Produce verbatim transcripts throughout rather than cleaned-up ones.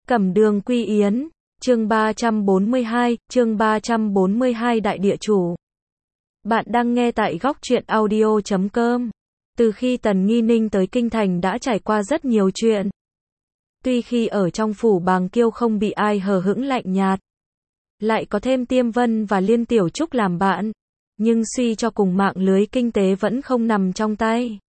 Cẩm Đường Quy Yến, chương ba trăm bốn mươi hai, chương ba trăm bốn mươi hai Đại địa chủ. Bạn đang nghe tại góc truyện audio chấm com. Từ khi Tần Nghi Ninh tới Kinh Thành đã trải qua rất nhiều chuyện. Tuy khi ở trong phủ Bàng Kiêu không bị ai hờ hững lạnh nhạt, lại có thêm Tiêm Vân và Liên Tiểu Trúc làm bạn, nhưng suy cho cùng mạng lưới kinh tế vẫn không nằm trong tay.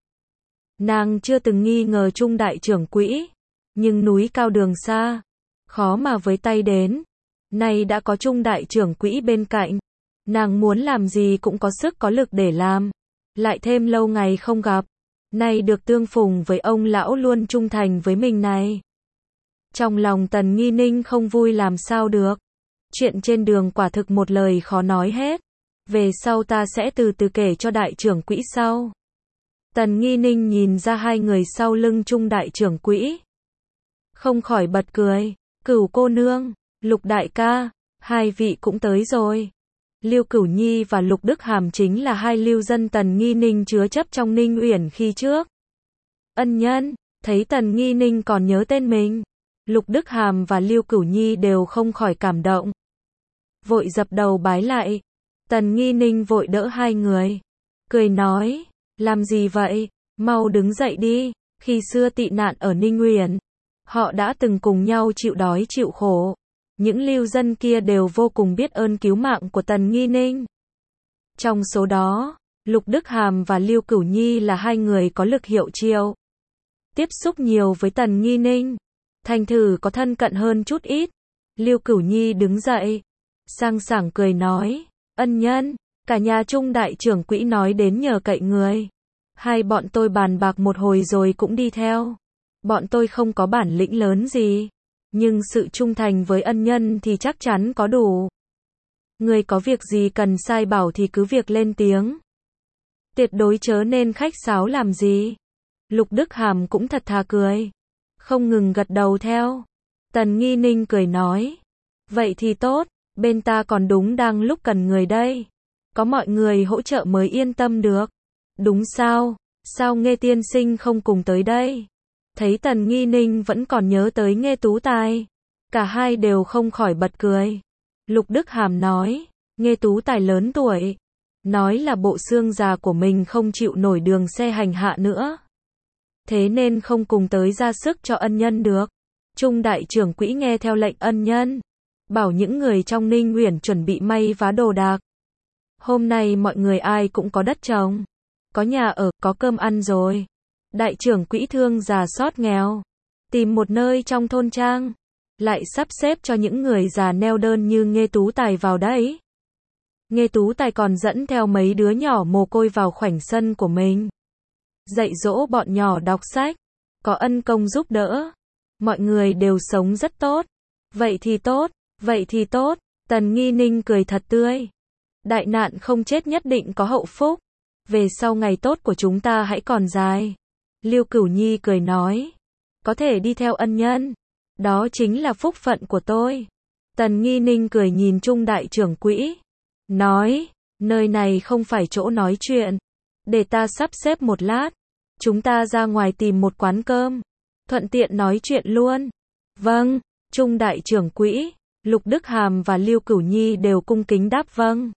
Nàng chưa từng nghi ngờ Trung đại trưởng quỹ, nhưng núi cao đường xa, khó mà với tay đến. Nay đã có Trung đại trưởng quỹ bên cạnh, nàng muốn làm gì cũng có sức có lực để làm. Lại thêm lâu ngày không gặp, nay được tương phùng với ông lão luôn trung thành với mình này. Trong lòng Tần Nghi Ninh không vui làm sao được. Chuyện trên đường quả thực một lời khó nói hết. Về sau ta sẽ từ từ kể cho đại trưởng quỹ sau. Tần Nghi Ninh nhìn ra hai người sau lưng Trung đại trưởng quỹ, không khỏi bật cười. Cửu cô nương, Lục đại ca, hai vị cũng tới rồi. Lưu Cửu Nhi và Lục Đức Hàm chính là hai lưu dân Tần Nghi Ninh chứa chấp trong Ninh Uyển khi trước. Ân nhân, thấy Tần Nghi Ninh còn nhớ tên mình, Lục Đức Hàm và Lưu Cửu Nhi đều không khỏi cảm động, vội dập đầu bái lại. Tần Nghi Ninh vội đỡ hai người, cười nói, làm gì vậy, mau đứng dậy đi. Khi xưa tị nạn ở Ninh Uyển, họ đã từng cùng nhau chịu đói chịu khổ. Những lưu dân kia đều vô cùng biết ơn cứu mạng của Tần Nghi Ninh. Trong số đó, Lục Đức Hàm và Lưu Cửu Nhi là hai người có lực hiệu triệu, tiếp xúc nhiều với Tần Nghi Ninh, thành thử có thân cận hơn chút ít. Lưu Cửu Nhi đứng dậy, sang sảng cười nói, ân nhân, cả nhà Trung đại trưởng quỹ nói đến nhờ cậy người. Hai bọn tôi bàn bạc một hồi rồi cũng đi theo. Bọn tôi không có bản lĩnh lớn gì, nhưng sự trung thành với ân nhân thì chắc chắn có đủ. Người có việc gì cần sai bảo thì cứ việc lên tiếng, tuyệt đối chớ nên khách sáo làm gì. Lục Đức Hàm cũng thật thà cười, không ngừng gật đầu theo. Tần Nghi Ninh cười nói, vậy thì tốt, bên ta còn đúng đang lúc cần người đây. Có mọi người hỗ trợ mới yên tâm được. Đúng sao, sao Nghê tiên sinh không cùng tới đây? Thấy Tần Nghi Ninh vẫn còn nhớ tới Nghê Tú Tài, cả hai đều không khỏi bật cười. Lục Đức Hàm nói, Nghê Tú Tài lớn tuổi, nói là bộ xương già của mình không chịu nổi đường xe hành hạ nữa, thế nên không cùng tới ra sức cho ân nhân được. Trung đại trưởng quỹ nghe theo lệnh ân nhân, bảo những người trong Ninh Uyển chuẩn bị may vá đồ đạc. Hôm nay mọi người ai cũng có đất trồng, có nhà ở, có cơm ăn rồi. Đại trưởng quỹ thương già xót nghèo, tìm một nơi trong thôn trang, lại sắp xếp cho những người già neo đơn như Nghê Tú Tài vào đấy. Nghê Tú Tài còn dẫn theo mấy đứa nhỏ mồ côi vào khoảnh sân của mình, dạy dỗ bọn nhỏ đọc sách, có ân công giúp đỡ. Mọi người đều sống rất tốt. Vậy thì tốt, vậy thì tốt. Tần Nghi Ninh cười thật tươi. Đại nạn không chết nhất định có hậu phúc. Về sau ngày tốt của chúng ta hãy còn dài. Lưu Cửu Nhi cười nói, có thể đi theo ân nhân, đó chính là phúc phận của tôi. Tần Nghi Ninh cười nhìn Trung đại trưởng quỹ, nói, nơi này không phải chỗ nói chuyện, để ta sắp xếp một lát, chúng ta ra ngoài tìm một quán cơm, thuận tiện nói chuyện luôn. Vâng. Trung đại trưởng quỹ, Lục Đức Hàm và Lưu Cửu Nhi đều cung kính đáp vâng.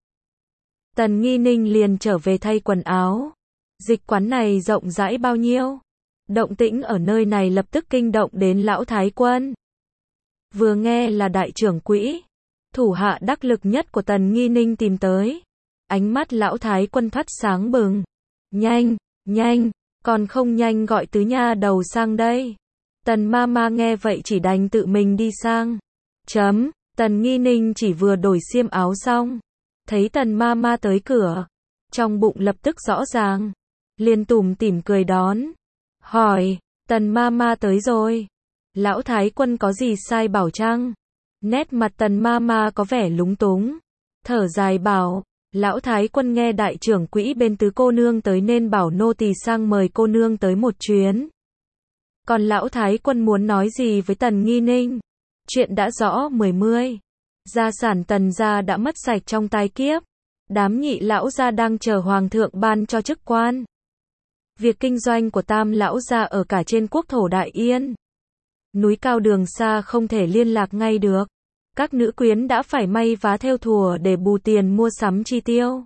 Tần Nghi Ninh liền trở về thay quần áo. Dịch quán này rộng rãi bao nhiêu? Động tĩnh ở nơi này lập tức kinh động đến lão Thái Quân. Vừa nghe là đại trưởng quỹ, thủ hạ đắc lực nhất của Tần Nghi Ninh tìm tới, ánh mắt lão Thái Quân thoát sáng bừng. Nhanh, nhanh, còn không nhanh gọi tứ nha đầu sang đây. Tần ma ma nghe vậy chỉ đành tự mình đi sang. Chấm, Tần Nghi Ninh chỉ vừa đổi xiêm áo xong, thấy Tần ma ma tới cửa, trong bụng lập tức rõ ràng, liền tủm tỉm cười đón, hỏi, Tần ma ma tới rồi, lão Thái Quân có gì sai bảo chăng? Nét mặt Tần ma ma có vẻ lúng túng, thở dài bảo, lão Thái Quân nghe đại trưởng quỹ bên tứ cô nương tới nên bảo nô tỳ sang mời cô nương tới một chuyến. Còn lão Thái Quân muốn nói gì với Tần Nghi Ninh? Chuyện đã rõ mười mươi. Gia sản Tần gia đã mất sạch trong tai kiếp. Đám nhị lão gia đang chờ hoàng thượng ban cho chức quan. Việc kinh doanh của tam lão gia ở cả trên quốc thổ Đại Yên, Núi cao đường xa không thể liên lạc ngay được. Các nữ quyến đã phải may vá thêu thùa để bù tiền mua sắm chi tiêu.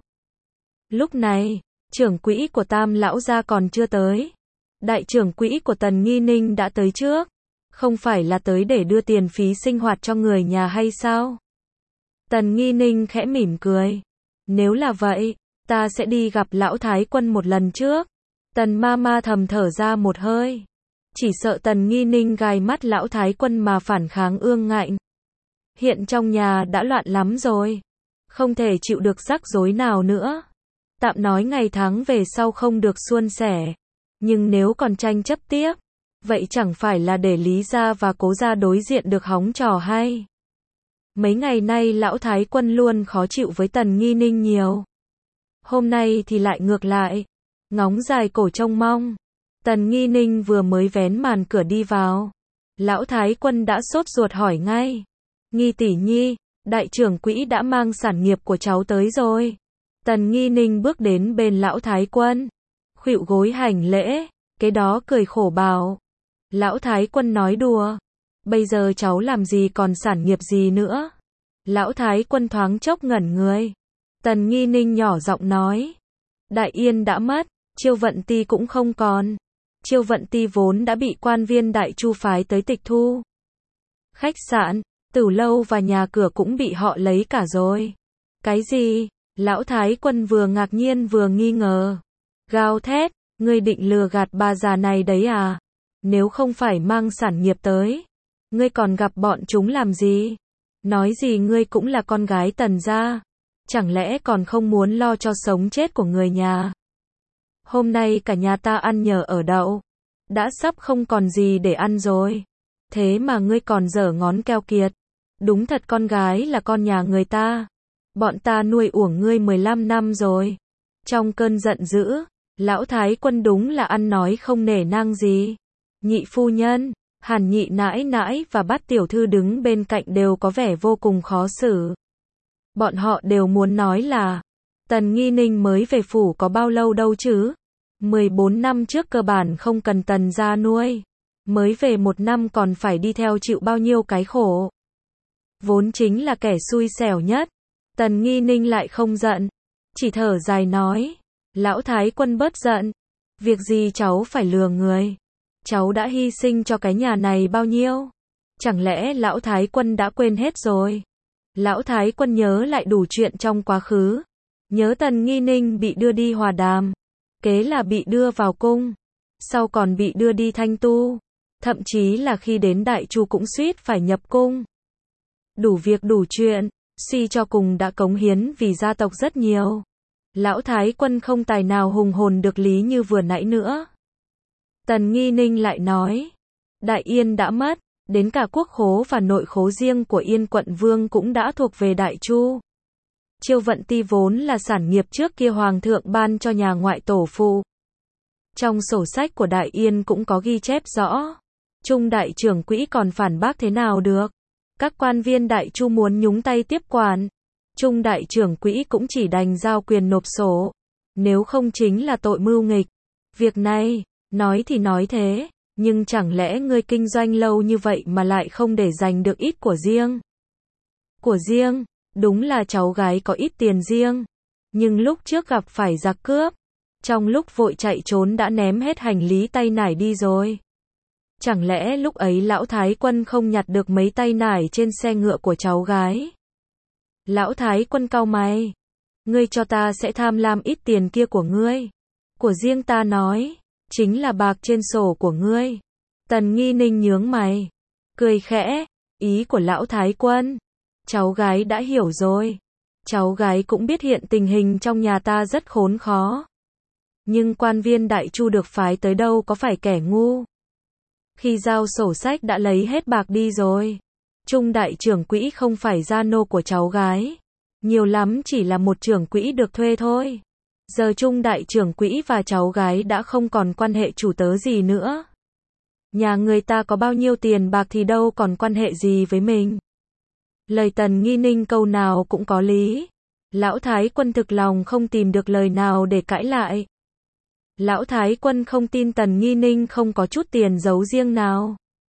Lúc này, trưởng quỹ của Tam lão gia còn chưa tới. Đại trưởng quỹ của Tần Nghi Ninh đã tới trước. Không phải là tới để đưa tiền phí sinh hoạt cho người nhà hay sao? Tần Nghi Ninh khẽ mỉm cười. Nếu là vậy, ta sẽ đi gặp lão thái quân một lần trước. Tần ma ma thầm thở ra một hơi. Chỉ sợ Tần Nghi Ninh gài mắt lão thái quân mà phản kháng ương ngạnh. Hiện trong nhà đã loạn lắm rồi. Không thể chịu được rắc rối nào nữa. Tạm nói ngày tháng về sau không được suôn sẻ. Nhưng nếu còn tranh chấp tiếp, vậy chẳng phải là để Lý gia và Cố gia đối diện được hóng trò hay. Mấy ngày nay lão thái quân luôn khó chịu với Tần Nghi Ninh nhiều. Hôm nay thì lại ngược lại. Ngóng dài cổ trông mong. Tần Nghi Ninh vừa mới vén màn cửa đi vào. Lão thái quân đã sốt ruột hỏi ngay. Nghi tỷ nhi, đại trưởng quỹ đã mang sản nghiệp của cháu tới rồi. Tần Nghi Ninh bước đến bên lão thái quân. Khuỵu gối hành lễ. Cái đó cười khổ bảo. Lão thái quân nói đùa. Bây giờ cháu làm gì còn sản nghiệp gì nữa. Lão thái quân thoáng chốc ngẩn người. Tần Nghi Ninh nhỏ giọng nói. Đại Yên đã mất, Chiêu Vận Ti cũng không còn. Chiêu Vận Ti vốn đã bị quan viên Đại Chu phái tới tịch thu. Khách sạn, tử lâu và nhà cửa cũng bị họ lấy cả rồi. Cái gì? Lão thái quân vừa ngạc nhiên vừa nghi ngờ. Gào thét, ngươi định lừa gạt bà già này đấy à? Nếu không phải mang sản nghiệp tới, ngươi còn gặp bọn chúng làm gì? Nói gì ngươi cũng là con gái Tần gia, chẳng lẽ còn không muốn lo cho sống chết của người nhà? Hôm nay cả nhà ta ăn nhờ ở đậu, đã sắp không còn gì để ăn rồi. Thế mà ngươi còn dở ngón keo kiệt. Đúng thật con gái là con nhà người ta. Bọn ta nuôi uổng ngươi mười lăm năm rồi. Trong cơn giận dữ, lão thái quân đúng là ăn nói không nể nang gì. Nhị phu nhân, Hàn nhị nãi nãi và Bát tiểu thư đứng bên cạnh đều có vẻ vô cùng khó xử. Bọn họ đều muốn nói là, Tần Nghi Ninh mới về phủ có bao lâu đâu chứ? mười bốn năm trước cơ bản không cần Tần gia nuôi. Mới về một năm còn phải đi theo chịu bao nhiêu cái khổ. Vốn chính là kẻ xui xẻo nhất. Tần Nghi Ninh lại không giận. Chỉ thở dài nói. Lão thái quân bớt giận. Việc gì cháu phải lừa người. Cháu đã hy sinh cho cái nhà này bao nhiêu? Chẳng lẽ lão thái quân đã quên hết rồi? Lão thái quân nhớ lại đủ chuyện trong quá khứ. Nhớ Tần Nghi Ninh bị đưa đi hòa đàm. Kế là bị đưa vào cung. Sau còn bị đưa đi thanh tu. Thậm chí là khi đến Đại Chu cũng suýt phải nhập cung. Đủ việc đủ chuyện, suy cho cùng đã cống hiến vì gia tộc rất nhiều. Lão thái quân không tài nào hùng hồn được lý như vừa nãy nữa. Tần Nghi Ninh lại nói, Đại Yên đã mất, đến cả quốc khố và nội khố riêng của Yên quận vương cũng đã thuộc về Đại Chu. Chiêu Vận Ti vốn là sản nghiệp trước kia hoàng thượng ban cho nhà ngoại tổ phụ. Trong sổ sách của Đại Yên cũng có ghi chép rõ. Trung đại trưởng quỹ còn phản bác thế nào được. Các quan viên Đại Chu muốn nhúng tay tiếp quản. Trung đại trưởng quỹ cũng chỉ đành giao quyền nộp sổ. Nếu không chính là tội mưu nghịch. Việc này, nói thì nói thế, nhưng chẳng lẽ ngươi kinh doanh lâu như vậy mà lại không để dành được ít của riêng? Của riêng, đúng là cháu gái có ít tiền riêng. Nhưng lúc trước gặp phải giặc cướp, trong lúc vội chạy trốn đã ném hết hành lý tay nải đi rồi. Chẳng lẽ lúc ấy lão thái quân không nhặt được mấy tay nải trên xe ngựa của cháu gái? Lão thái quân cau mày. Ngươi cho ta sẽ tham lam ít tiền kia của ngươi. Của riêng ta nói, chính là bạc trên sổ của ngươi. Tần Nghi Ninh nhướng mày. Cười khẽ, ý của lão thái quân. Cháu gái đã hiểu rồi. Cháu gái cũng biết hiện tình hình trong nhà ta rất khốn khó. Nhưng quan viên Đại Chu được phái tới đâu có phải kẻ ngu. Khi giao sổ sách đã lấy hết bạc đi rồi. Trung đại trưởng quỹ không phải gia nô của cháu gái. Nhiều lắm chỉ là một trưởng quỹ được thuê thôi. Giờ Trung đại trưởng quỹ và cháu gái đã không còn quan hệ chủ tớ gì nữa. Nhà người ta có bao nhiêu tiền bạc thì đâu còn quan hệ gì với mình. Lời Tần Nghi Ninh câu nào cũng có lý. Lão thái quân thực lòng không tìm được lời nào để cãi lại. Lão thái quân không tin Tần Nghi Ninh không có chút tiền giấu riêng nào.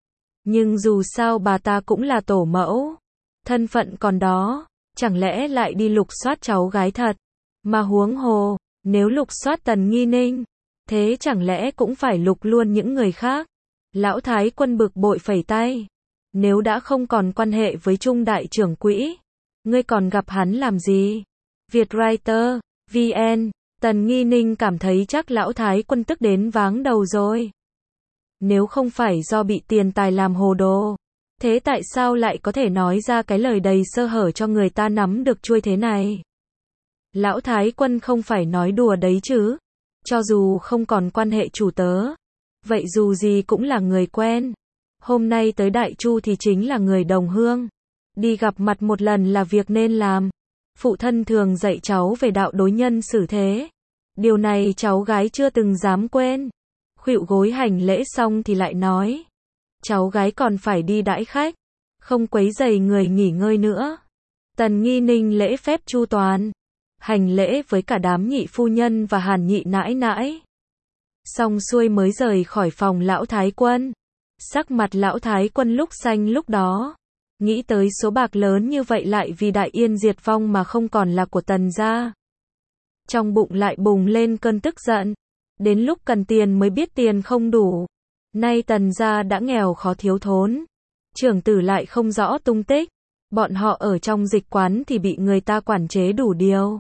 Nhưng dù sao bà ta cũng là tổ mẫu. Thân phận còn đó, chẳng lẽ lại đi lục soát cháu gái thật. Mà huống hồ, nếu lục soát Tần Nghi Ninh, thế chẳng lẽ cũng phải lục luôn những người khác. Lão Thái Quân bực bội phẩy tay. Nếu đã không còn quan hệ với Trung đại trưởng quỹ, ngươi còn gặp hắn làm gì? Vietwriter, vê en, Tần Nghi Ninh cảm thấy chắc Lão Thái Quân tức đến váng đầu rồi. Nếu không phải do bị tiền tài làm hồ đồ, thế tại sao lại có thể nói ra cái lời đầy sơ hở cho người ta nắm được chuôi thế này? Lão Thái Quân không phải nói đùa đấy chứ. Cho dù không còn quan hệ chủ tớ, vậy dù gì cũng là người quen. Hôm nay tới Đại Chu thì chính là người đồng hương. Đi gặp mặt một lần là việc nên làm. Phụ thân thường dạy cháu về đạo đối nhân xử thế. Điều này cháu gái chưa từng dám quên. Khuỵu gối hành lễ xong thì lại nói. Cháu gái còn phải đi đãi khách. Không quấy rầy người nghỉ ngơi nữa. Tần Nghi Ninh lễ phép chu toàn. Hành lễ với cả đám nhị phu nhân và Hàn nhị nãi nãi. Xong xuôi mới rời khỏi phòng Lão Thái Quân. Sắc mặt Lão Thái Quân lúc xanh lúc đó. Nghĩ tới số bạc lớn như vậy lại vì Đại Yên diệt vong mà không còn là của Tần gia. Trong bụng lại bùng lên cơn tức giận. Đến lúc cần tiền mới biết tiền không đủ. Nay Tần gia đã nghèo khó thiếu thốn. Trưởng tử lại không rõ tung tích. Bọn họ ở trong dịch quán thì bị người ta quản chế đủ điều.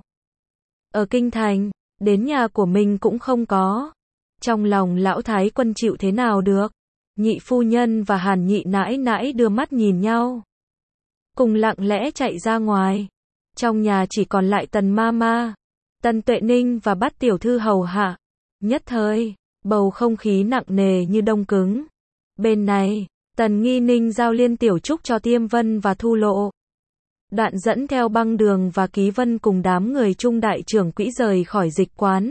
Ở kinh thành, đến nhà của mình cũng không có. Trong lòng Lão Thái Quân chịu thế nào được. Nhị phu nhân và Hàn nhị nãi nãi đưa mắt nhìn nhau. Cùng lặng lẽ chạy ra ngoài. Trong nhà chỉ còn lại Tần Mama, Tần Tuệ Ninh và Bát tiểu thư hầu hạ. Nhất thời, bầu không khí nặng nề như đông cứng. Bên này, Tần Nghi Ninh giao Liên Tiểu Trúc cho Tiêm Vân và Thu Lộ. Đoạn dẫn theo Băng Đường và Ký Vân cùng đám người Trung đại trưởng quỹ rời khỏi dịch quán.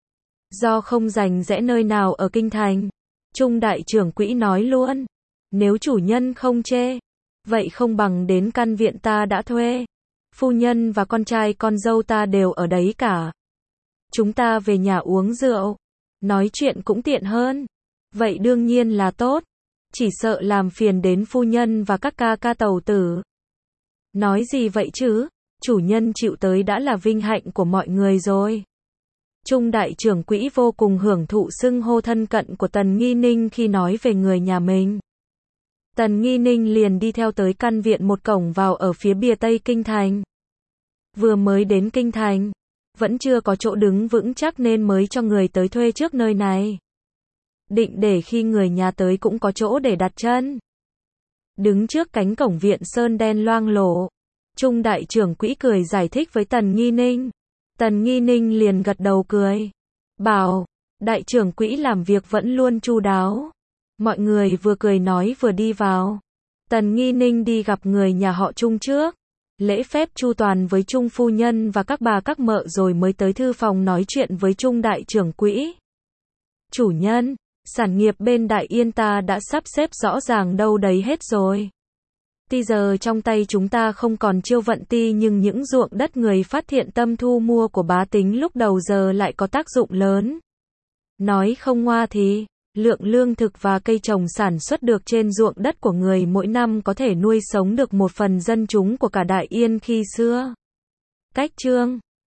Do không rành rẽ nơi nào ở kinh thành, Trung đại trưởng quỹ nói luôn, nếu chủ nhân không chê, vậy không bằng đến căn viện ta đã thuê. Phu nhân và con trai con dâu ta đều ở đấy cả. Chúng ta về nhà uống rượu, nói chuyện cũng tiện hơn. Vậy đương nhiên là tốt, chỉ sợ làm phiền đến phu nhân và các ca ca tàu tử. Nói gì vậy chứ, chủ nhân chịu tới đã là vinh hạnh của mọi người rồi. Trung đại trưởng quỹ vô cùng hưởng thụ xưng hô thân cận của Tần Nghi Ninh khi nói về người nhà mình. Tần Nghi Ninh liền đi theo tới căn viện một cổng vào ở phía bìa Tây Kinh Thành. Vừa mới đến Kinh Thành, vẫn chưa có chỗ đứng vững chắc nên mới cho người tới thuê trước nơi này. Định để khi người nhà tới cũng có chỗ để đặt chân. Đứng trước cánh cổng viện sơn đen loang lổ, Trung đại trưởng quỹ cười giải thích với Tần Nghi Ninh. Tần Nghi Ninh liền gật đầu cười. Bảo, đại trưởng quỹ làm việc vẫn luôn chu đáo. Mọi người vừa cười nói vừa đi vào. Tần Nghi Ninh đi gặp người nhà họ Trung trước. Lễ phép chu toàn với Trung phu nhân và các bà các mợ rồi mới tới thư phòng nói chuyện với Trung đại trưởng quỹ. Chủ nhân, sản nghiệp bên Đại Yên ta đã sắp xếp rõ ràng đâu đấy hết rồi. Tuy giờ trong tay chúng ta không còn Chiêu Vận Ti nhưng những ruộng đất người phát thiện tâm thu mua của bá tính lúc đầu giờ lại có tác dụng lớn. Nói không ngoa thì, lượng lương thực và cây trồng sản xuất được trên ruộng đất của người mỗi năm có thể nuôi sống được một phần dân chúng của cả Đại Yên khi xưa. Cách chương